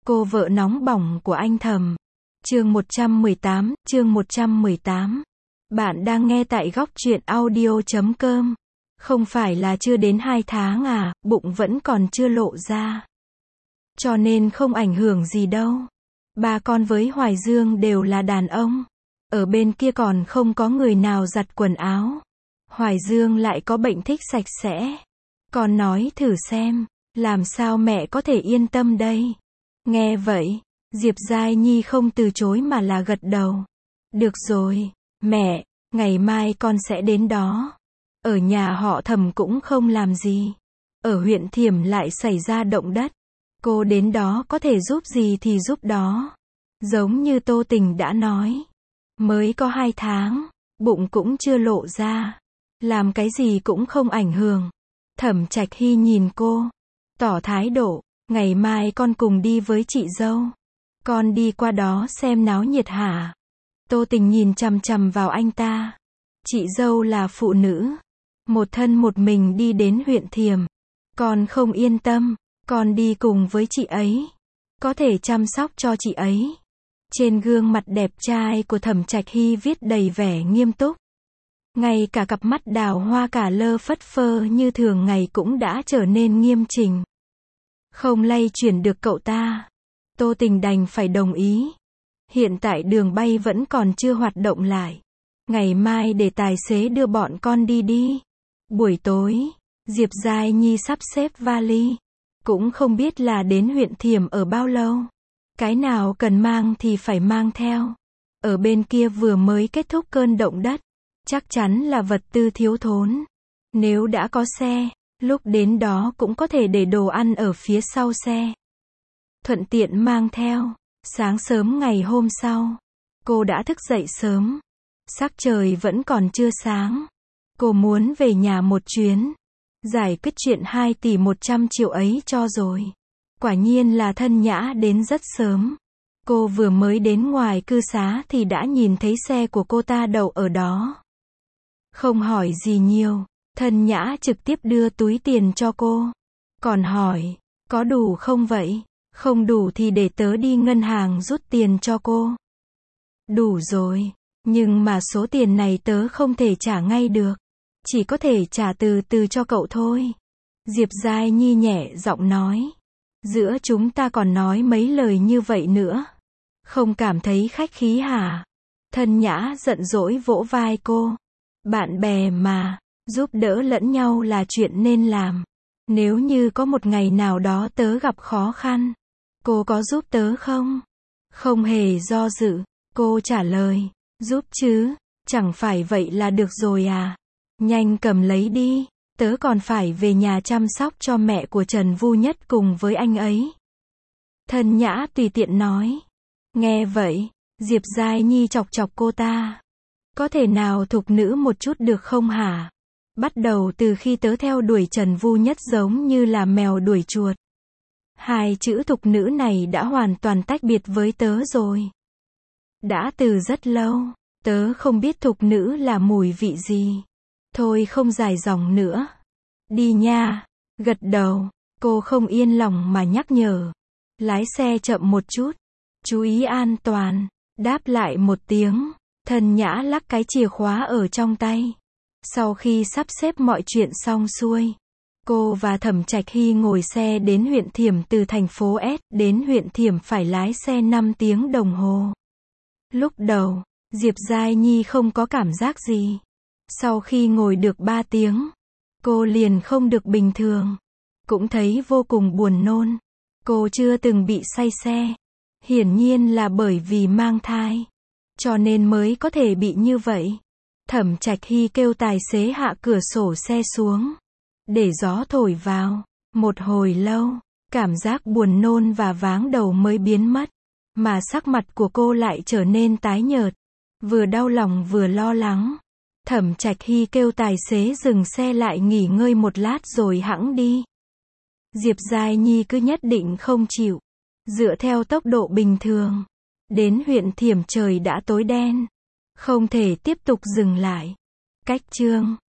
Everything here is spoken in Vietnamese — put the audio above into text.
Cô vợ nóng bỏng của anh Thầm. Chương 118. Bạn đang nghe tại góc truyện audio.com. Không phải là chưa đến 2 tháng à, bụng vẫn còn chưa lộ ra. Cho nên không ảnh hưởng gì đâu. Ba con với Hoài Dương đều là đàn ông. Ở bên kia còn không có người nào giặt quần áo. Hoài Dương lại có bệnh thích sạch sẽ. Con nói thử xem, làm sao mẹ có thể yên tâm đây? Nghe vậy, Diệp Giai Nhi không từ chối mà là gật đầu. Được rồi, mẹ, ngày mai con sẽ đến đó. Ở nhà họ Thầm cũng không làm gì. Ở huyện Thiểm lại xảy ra động đất. Cô đến đó có thể giúp gì thì giúp đó. Giống như Tô Tình đã nói. Mới có 2 tháng, bụng cũng chưa lộ ra. Làm cái gì cũng không ảnh hưởng. Thẩm Trạch Hy nhìn cô, tỏ thái độ, ngày mai con cùng đi với chị dâu. Con đi qua đó xem náo nhiệt hả? Tô Tình nhìn chằm chằm vào anh ta. Chị dâu là phụ nữ, một thân một mình đi đến huyện Thiểm. Con không yên tâm, con đi cùng với chị ấy. Có thể chăm sóc cho chị ấy. Trên gương mặt đẹp trai của Thẩm Trạch Hy viết đầy vẻ nghiêm túc. Ngay cả cặp mắt đào hoa cả lơ phất phơ như thường ngày cũng đã trở nên nghiêm chỉnh. Không lay chuyển được cậu ta. Tô Tình đành phải đồng ý. Hiện tại đường bay vẫn còn chưa hoạt động lại. Ngày mai để tài xế đưa bọn con đi. Buổi tối, Diệp Giai Nhi sắp xếp vali. Cũng không biết là đến huyện Thiểm ở bao lâu. Cái nào cần mang thì phải mang theo. Ở bên kia vừa mới kết thúc cơn động đất. Chắc chắn là vật tư thiếu thốn. Nếu đã có xe, lúc đến đó cũng có thể để đồ ăn ở phía sau xe. Thuận tiện mang theo. Sáng sớm ngày hôm sau, cô đã thức dậy sớm. Sắc trời vẫn còn chưa sáng. Cô muốn về nhà một chuyến. Giải quyết chuyện 2 tỷ 100 triệu ấy cho rồi. Quả nhiên là Thân Nhã đến rất sớm. Cô vừa mới đến ngoài cư xá thì đã nhìn thấy xe của cô ta đậu ở đó. Không hỏi gì nhiều, Thân Nhã trực tiếp đưa túi tiền cho cô. Còn hỏi, có đủ không vậy? Không đủ thì để tớ đi ngân hàng rút tiền cho cô. Đủ rồi, nhưng mà số tiền này tớ không thể trả ngay được. Chỉ có thể trả từ từ cho cậu thôi. Diệp Giai Nhi nhẹ giọng nói. Giữa chúng ta còn nói mấy lời như vậy nữa. Không cảm thấy khách khí hả? Thân Nhã giận dỗi vỗ vai cô. Bạn bè mà, giúp đỡ lẫn nhau là chuyện nên làm. Nếu như có một ngày nào đó tớ gặp khó khăn, cô có giúp tớ không? Không hề do dự, cô trả lời. Giúp chứ, chẳng phải vậy là được rồi à? Nhanh cầm lấy đi, tớ còn phải về nhà chăm sóc cho mẹ của Trần Vu Nhất cùng với anh ấy. Thân Nhã tùy tiện nói. Nghe vậy, Diệp Giai Nhi chọc chọc cô ta. Có thể nào thục nữ một chút được không hả? Bắt đầu từ khi tớ theo đuổi Trần Vu Nhất giống như là mèo đuổi chuột. 2 chữ thục nữ này đã hoàn toàn tách biệt với tớ rồi. Đã từ rất lâu, tớ không biết thục nữ là mùi vị gì. Thôi không dài dòng nữa. Đi nha. Gật đầu, cô không yên lòng mà nhắc nhở. Lái xe chậm một chút. Chú ý an toàn. Đáp lại một tiếng. Thân Nhã lắc cái chìa khóa ở trong tay. Sau khi sắp xếp mọi chuyện xong xuôi, cô và Thẩm Trạch Hy ngồi xe đến huyện Thiểm. Từ thành phố S đến huyện Thiểm phải lái xe 5 tiếng đồng hồ. Lúc đầu, Diệp Giai Nhi không có cảm giác gì. Sau khi ngồi được 3 tiếng, cô liền không được bình thường. Cũng thấy vô cùng buồn nôn. Cô chưa từng bị say xe. Hiển nhiên là bởi vì mang thai. Cho nên mới có thể bị như vậy. Thẩm Trạch Hy kêu tài xế hạ cửa sổ xe xuống. Để gió thổi vào. Một hồi lâu, cảm giác buồn nôn và váng đầu mới biến mất. Mà sắc mặt của cô lại trở nên tái nhợt. Vừa đau lòng vừa lo lắng. Thẩm Trạch Hy kêu tài xế dừng xe lại nghỉ ngơi một lát rồi hẵng đi. Diệp Giai Nhi cứ nhất định không chịu. Dựa theo tốc độ bình thường. Đến huyện Thiểm trời đã tối đen. Không thể tiếp tục dừng lại. Cách chương